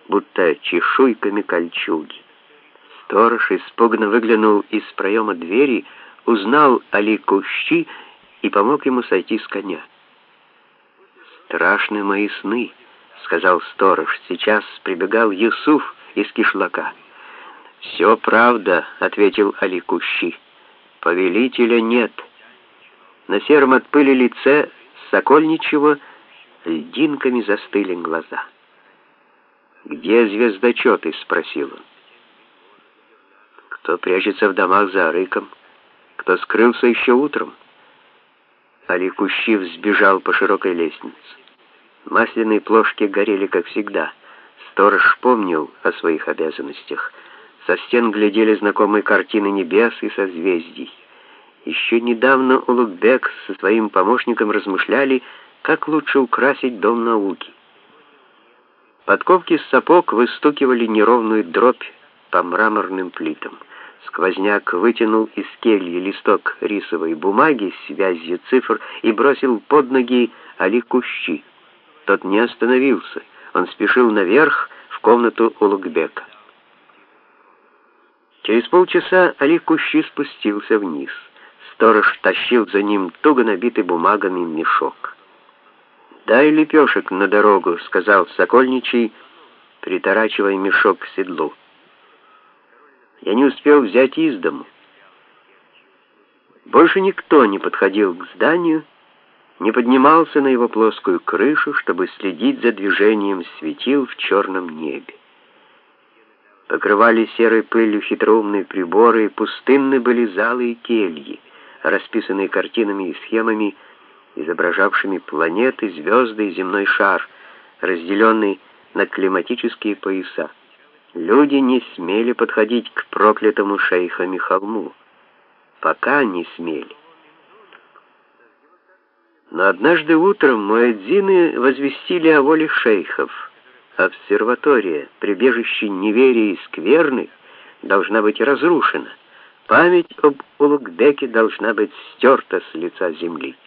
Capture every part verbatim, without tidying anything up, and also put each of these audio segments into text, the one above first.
будто чешуйками кольчуги. Сторож испуганно выглянул из проема двери, узнал Али Кущи и помог ему сойти с коня. «Страшны мои сны», — сказал сторож. «Сейчас прибегал Юсуф из кишлака». «Все правда», — ответил Али Кущи. «Повелителя нет». На сером от пыли лице Сокольничего льдинками застыли глаза. «Где звездочеты?» — спросил он. «Кто прячется в домах за арыком, кто скрылся еще утром». Али Кущи взбежал по широкой лестнице. Масляные плошки горели, как всегда. Сторож помнил о своих обязанностях. Со стен глядели знакомые картины небес и созвездий. Еще недавно Улугбек со своим помощником размышляли, как лучше украсить дом науки. Подковки сапог выстукивали неровную дробь по мраморным плитам. Сквозняк вытянул из кельи листок рисовой бумаги с связью цифр и бросил под ноги Али Кущи. Тот не остановился. Он спешил наверх, в комнату Улугбека. Через полчаса Али Кущи спустился вниз. Сторож тащил за ним туго набитый бумагами мешок. «Дай лепешек на дорогу», — сказал Сокольничий, приторачивая мешок к седлу. «Я не успел взять из дому». Больше никто не подходил к зданию, не поднимался на его плоскую крышу, чтобы следить за движением светил в черном небе. Покрывали серой пылью хитроумные приборы, и пустынны были залы и кельи, расписанные картинами и схемами, изображавшими планеты, звезды и земной шар, разделенный на климатические пояса. Люди не смели подходить к проклятому шейхами холму. Пока не смели. Но однажды утром муэдзины возвестили о воле шейхов. Обсерватория, прибежище неверия и скверны, должна быть разрушена. Память об Улугбеке должна быть стерта с лица земли.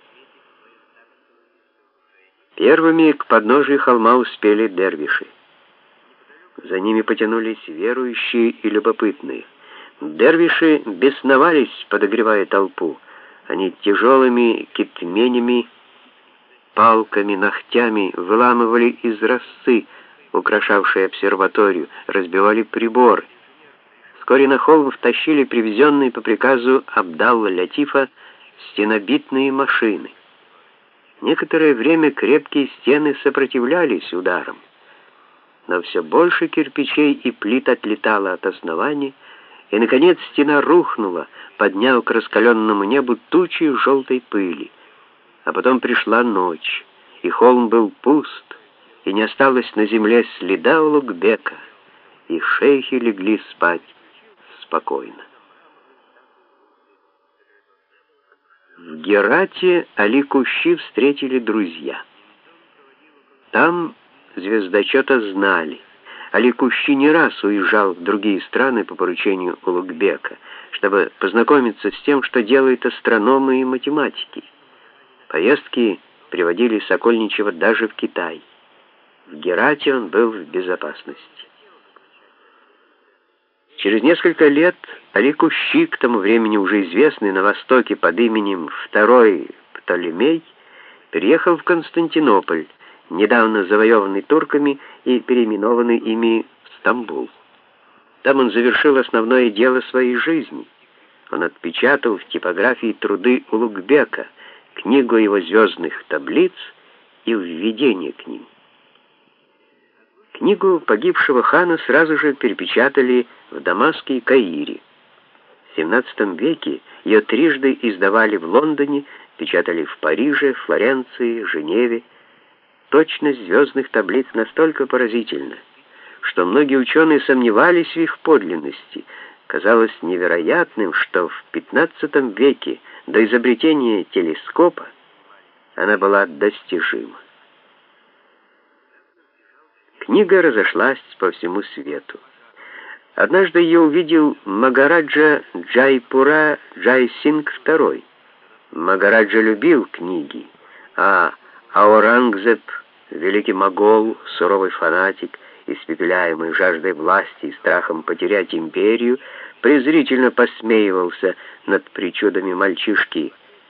Первыми к подножию холма успели дервиши. За ними потянулись верующие и любопытные. Дервиши бесновались, подогревая толпу. Они тяжелыми китменями, палками, ногтями выламывали из росцы, украшавшей обсерваторию, разбивали приборы. Вскоре на холм втащили привезенные по приказу Абдалла-Лятифа стенобитные машины. Некоторое время крепкие стены сопротивлялись ударам, но все больше кирпичей и плит отлетало от основания, и, наконец, стена рухнула, подняв к раскаленному небу тучи желтой пыли. А потом пришла ночь, и холм был пуст, и не осталось на земле следа Улугбека, и шейхи легли спать спокойно. В Герате Али Кущи встретили друзья. Там звездочета знали. Али Кущи не раз уезжал в другие страны по поручению Улугбека, чтобы познакомиться с тем, что делают астрономы и математики. Поездки приводили Сокольничего даже в Китай. В Герате он был в безопасности. Через несколько лет Али Кущи, к тому времени уже известный на Востоке под именем Второй Птолемей, переехал в Константинополь, недавно завоеванный турками и переименованный ими в Стамбул. Там он завершил основное дело своей жизни. Он отпечатал в типографии труды Улугбека, книгу его звездных таблиц и введение к ним. Книгу погибшего хана сразу же перепечатали в Дамаске и Каире. В семнадцатом веке ее трижды издавали в Лондоне, печатали в Париже, Флоренции, Женеве. Точность звездных таблиц настолько поразительна, что многие ученые сомневались в их подлинности. Казалось невероятным, что в пятнадцатом веке, до изобретения телескопа, она была достижима. Книга разошлась по всему свету. Однажды ее увидел Магараджа Джайпура Джай-Синг второй. Магараджа любил книги, а Аурангзеб, великий могол, суровый фанатик, испепеляемый жаждой власти и страхом потерять империю, презрительно посмеивался над причудами мальчишки,